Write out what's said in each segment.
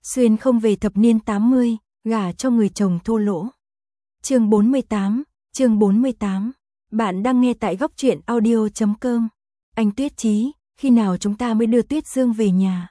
Xuyên không về thập niên 80, gả cho người chồng thô lỗ. Chương 48. Bạn đang nghe tại góc truyện audio.com. Anh Tuyết Chí, khi nào chúng ta mới đưa Tuyết Dương về nhà?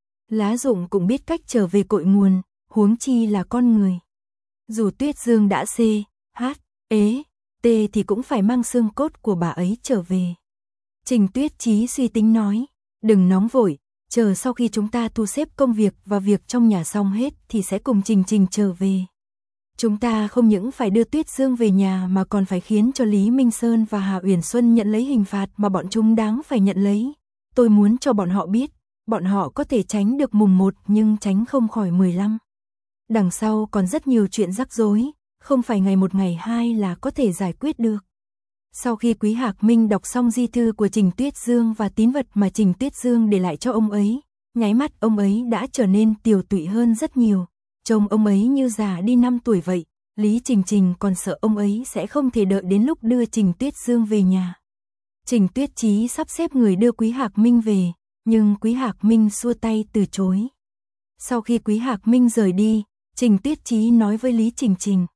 Lá rụng cũng biết cách trở về cội nguồn, huống chi là con người. Dù Tuyết Dương đã C, H, ế, T thì cũng phải mang xương cốt của bà ấy trở về. Trình Tuyết Chí suy tính nói, đừng nóng vội, chờ sau khi chúng ta thu xếp công việc và việc trong nhà xong hết thì sẽ cùng Trình trở về. Chúng ta không những phải đưa Tuyết Dương về nhà mà còn phải khiến cho Lý Minh Sơn và Hà Uyển Xuân nhận lấy hình phạt mà bọn chúng đáng phải nhận lấy. Tôi muốn cho bọn họ biết, bọn họ có thể tránh được mùng 1 nhưng tránh không khỏi 15. Đằng sau còn rất nhiều chuyện rắc rối, không phải ngày 1 ngày 2 là có thể giải quyết được. Sau khi Quý Hạc Minh đọc xong di thư của Trình Tuyết Dương và tín vật mà Trình Tuyết Dương để lại cho ông ấy, nháy mắt ông ấy đã trở nên tiều tụy hơn rất nhiều. Trông ông ấy như già đi 5 tuổi vậy, Lý Trình còn sợ ông ấy sẽ không thể đợi đến lúc đưa Trình Tuyết Dương về nhà. Trình Tuyết Chí sắp xếp người đưa Quý Hạc Minh về, nhưng Quý Hạc Minh xua tay từ chối. Sau khi Quý Hạc Minh rời đi, Trình Tuyết Chí nói với Lý Trình.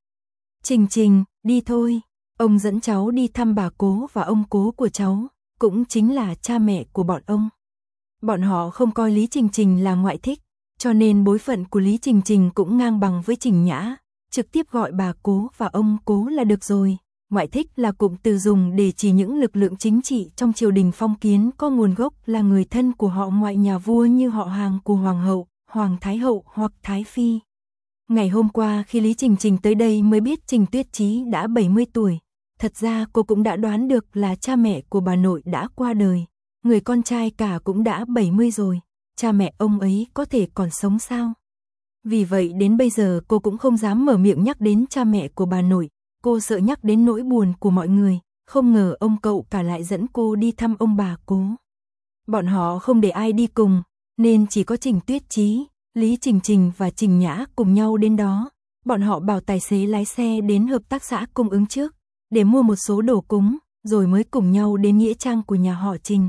Trình, đi thôi, ông dẫn cháu đi thăm bà cố và ông cố của cháu, cũng chính là cha mẹ của bọn ông. Bọn họ không coi Lý Trình là ngoại thích, cho nên bối phận của Lý Trình cũng ngang bằng với Trình Nhã, trực tiếp gọi bà cố và ông cố là được rồi. Ngoại thích là cụm từ dùng để chỉ những lực lượng chính trị trong triều đình phong kiến có nguồn gốc là người thân của họ ngoại nhà vua như họ hàng của hoàng hậu, hoàng thái hậu hoặc thái phi. Ngày hôm qua khi Lý Trình tới đây mới biết Trình Tuyết Chí đã 70 tuổi. Thật ra cô cũng đã đoán được là cha mẹ của bà nội đã qua đời. Người con trai cả cũng đã 70 rồi. Cha mẹ ông ấy có thể còn sống sao? Vì vậy đến bây giờ cô cũng không dám mở miệng nhắc đến cha mẹ của bà nội. Cô sợ nhắc đến nỗi buồn của mọi người. Không ngờ ông cậu cả lại dẫn cô đi thăm ông bà cố. Bọn họ không để ai đi cùng, nên chỉ có Trình Tuyết Chí, Lý Trình và Trình Nhã cùng nhau đến đó. Bọn họ bảo tài xế lái xe đến hợp tác xã cung ứng trước, để mua một số đồ cúng, rồi mới cùng nhau đến nghĩa trang của nhà họ Trình.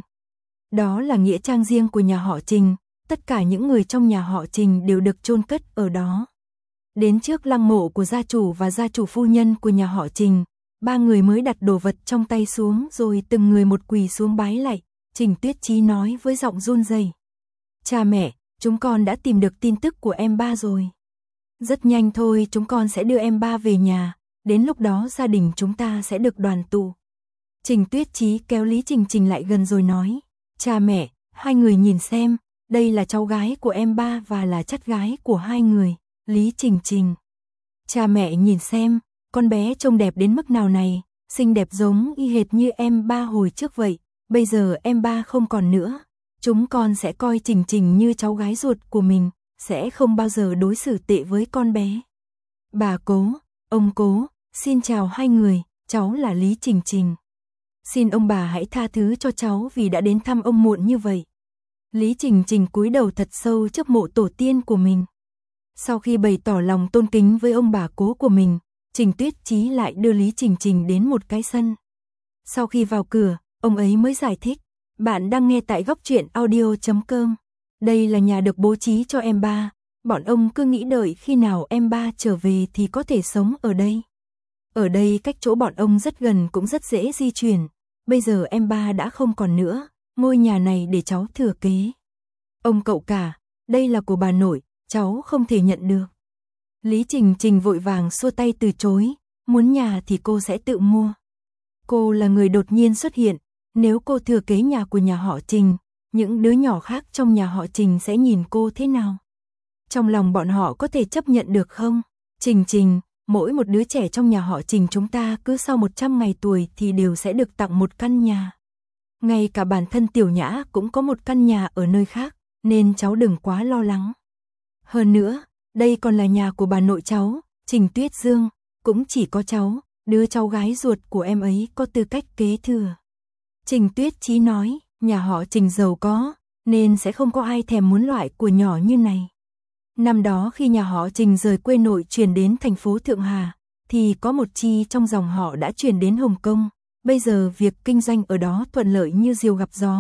Đó là nghĩa trang riêng của nhà họ Trình, tất cả những người trong nhà họ Trình đều được chôn cất ở đó. Đến trước lăng mộ của gia chủ và gia chủ phu nhân của nhà họ Trình, ba người mới đặt đồ vật trong tay xuống rồi từng người một quỳ xuống bái lạy. Trình Tuyết Chí nói với giọng run rẩy: Cha mẹ, chúng con đã tìm được tin tức của em ba rồi. Rất nhanh thôi chúng con sẽ đưa em ba về nhà, đến lúc đó gia đình chúng ta sẽ được đoàn tụ. Trình Tuyết Chí kéo Lý Trình lại gần rồi nói: Cha mẹ, hai người nhìn xem, đây là cháu gái của em ba và là chắt gái của hai người, Lý Trình. Cha mẹ nhìn xem, con bé trông đẹp đến mức nào này, xinh đẹp giống y hệt như em ba hồi trước vậy, bây giờ em ba không còn nữa. Chúng con sẽ coi Trình như cháu gái ruột của mình, sẽ không bao giờ đối xử tệ với con bé. Bà cố, ông cố, xin chào hai người, cháu là Lý Trình. Xin ông bà hãy tha thứ cho cháu vì đã đến thăm ông muộn như vậy. Lý Trình cúi đầu thật sâu trước mộ tổ tiên của mình. Sau khi bày tỏ lòng tôn kính với ông bà cố của mình, Trình Tuyết Chí lại đưa Lý Trình đến một cái sân. Sau khi vào cửa, ông ấy mới giải thích: Bạn đang nghe tại góc truyện audio.com. Đây là nhà được bố trí cho em ba. Bọn ông cứ nghĩ đợi khi nào em ba trở về thì có thể sống ở đây. Ở đây cách chỗ bọn ông rất gần cũng rất dễ di chuyển. Bây giờ em ba đã không còn nữa, ngôi nhà này để cháu thừa kế. Ông cậu cả, đây là của bà nội, cháu không thể nhận được. Lý Trình vội vàng xua tay từ chối, muốn nhà thì cô sẽ tự mua. Cô là người đột nhiên xuất hiện, nếu cô thừa kế nhà của nhà họ Trình, những đứa nhỏ khác trong nhà họ Trình sẽ nhìn cô thế nào? Trong lòng bọn họ có thể chấp nhận được không? Trình, mỗi một đứa trẻ trong nhà họ Trình chúng ta cứ sau 100 ngày tuổi thì đều sẽ được tặng một căn nhà. Ngay cả bản thân Tiểu Nhã cũng có một căn nhà ở nơi khác, nên cháu đừng quá lo lắng. Hơn nữa, đây còn là nhà của bà nội cháu, Trình Tuyết Dương, cũng chỉ có cháu, đứa cháu gái ruột của em ấy có tư cách kế thừa. Trình Tuyết Chí nói, nhà họ Trình giàu có, nên sẽ không có ai thèm muốn loại của nhỏ như này. Năm đó khi nhà họ Trình rời quê nội chuyển đến thành phố Thượng Hà, thì có một chi trong dòng họ đã chuyển đến Hồng Kông. Bây giờ việc kinh doanh ở đó thuận lợi như diều gặp gió,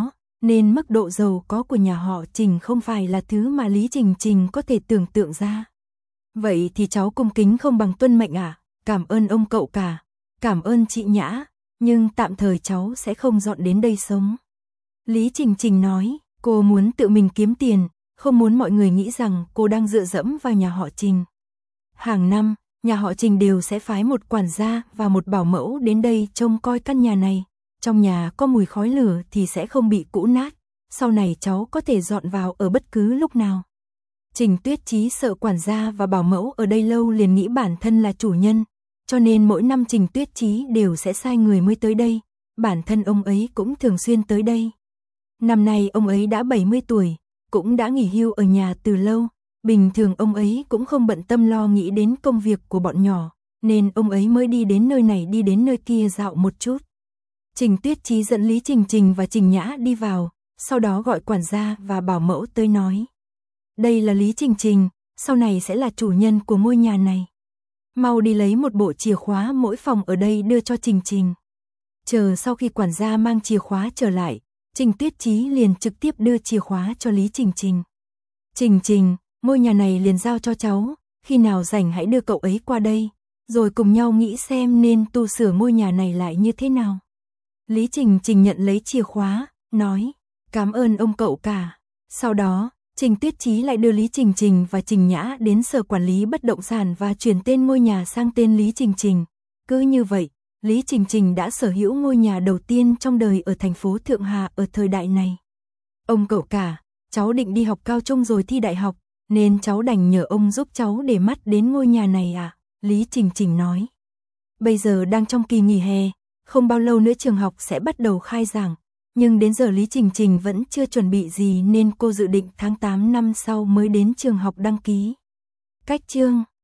nên mức độ giàu có của nhà họ Trình không phải là thứ mà Lý Trình Trình có thể tưởng tượng ra. Vậy thì cháu cung kính không bằng tuân mệnh ạ, cảm ơn ông cậu cả, cảm ơn chị Nhã, nhưng tạm thời cháu sẽ không dọn đến đây sống. Lý Trình Trình nói, cô muốn tự mình kiếm tiền, không muốn mọi người nghĩ rằng cô đang dựa dẫm vào nhà họ Trình. Hàng năm, nhà họ Trình đều sẽ phái một quản gia và một bảo mẫu đến đây trông coi căn nhà này. Trong nhà có mùi khói lửa thì sẽ không bị cũ nát, sau này cháu có thể dọn vào ở bất cứ lúc nào. Trình Tuyết Chí sợ quản gia và bảo mẫu ở đây lâu liền nghĩ bản thân là chủ nhân, cho nên mỗi năm Trình Tuyết Chí đều sẽ sai người mới tới đây, bản thân ông ấy cũng thường xuyên tới đây. Năm nay ông ấy đã 70 tuổi, cũng đã nghỉ hưu ở nhà từ lâu, bình thường ông ấy cũng không bận tâm lo nghĩ đến công việc của bọn nhỏ, nên ông ấy mới đi đến nơi này đi đến nơi kia dạo một chút. Trình Tuyết Chí dẫn Lý Trình Trình và Trình Nhã đi vào, sau đó gọi quản gia và bảo mẫu tới nói. Đây là Lý Trình Trình, sau này sẽ là chủ nhân của ngôi nhà này. Mau đi lấy một bộ chìa khóa mỗi phòng ở đây đưa cho Trình Trình. Chờ sau khi quản gia mang chìa khóa trở lại, Trình Tuyết Chí liền trực tiếp đưa chìa khóa cho Lý Trình Trình. Trình Trình, ngôi nhà này liền giao cho cháu, khi nào rảnh hãy đưa cậu ấy qua đây, rồi cùng nhau nghĩ xem nên tu sửa ngôi nhà này lại như thế nào. Lý Trình Trình nhận lấy chìa khóa, nói, cảm ơn ông cậu cả. Sau đó, Trình Tuyết Chí lại đưa Lý Trình Trình và Trình Nhã đến sở quản lý bất động sản và chuyển tên ngôi nhà sang tên Lý Trình Trình. Cứ như vậy, Lý Trình Trình đã sở hữu ngôi nhà đầu tiên trong đời ở thành phố Thượng Hà ở thời đại này. Ông cậu cả, cháu định đi học cao trung rồi thi đại học, nên cháu đành nhờ ông giúp cháu để mắt đến ngôi nhà này à? Lý Trình Trình nói. Bây giờ đang trong kỳ nghỉ hè, không bao lâu nữa trường học sẽ bắt đầu khai giảng, nhưng đến giờ Lý Trình Trình vẫn chưa chuẩn bị gì nên cô dự định tháng 8 năm sau mới đến trường học đăng ký. Cách chương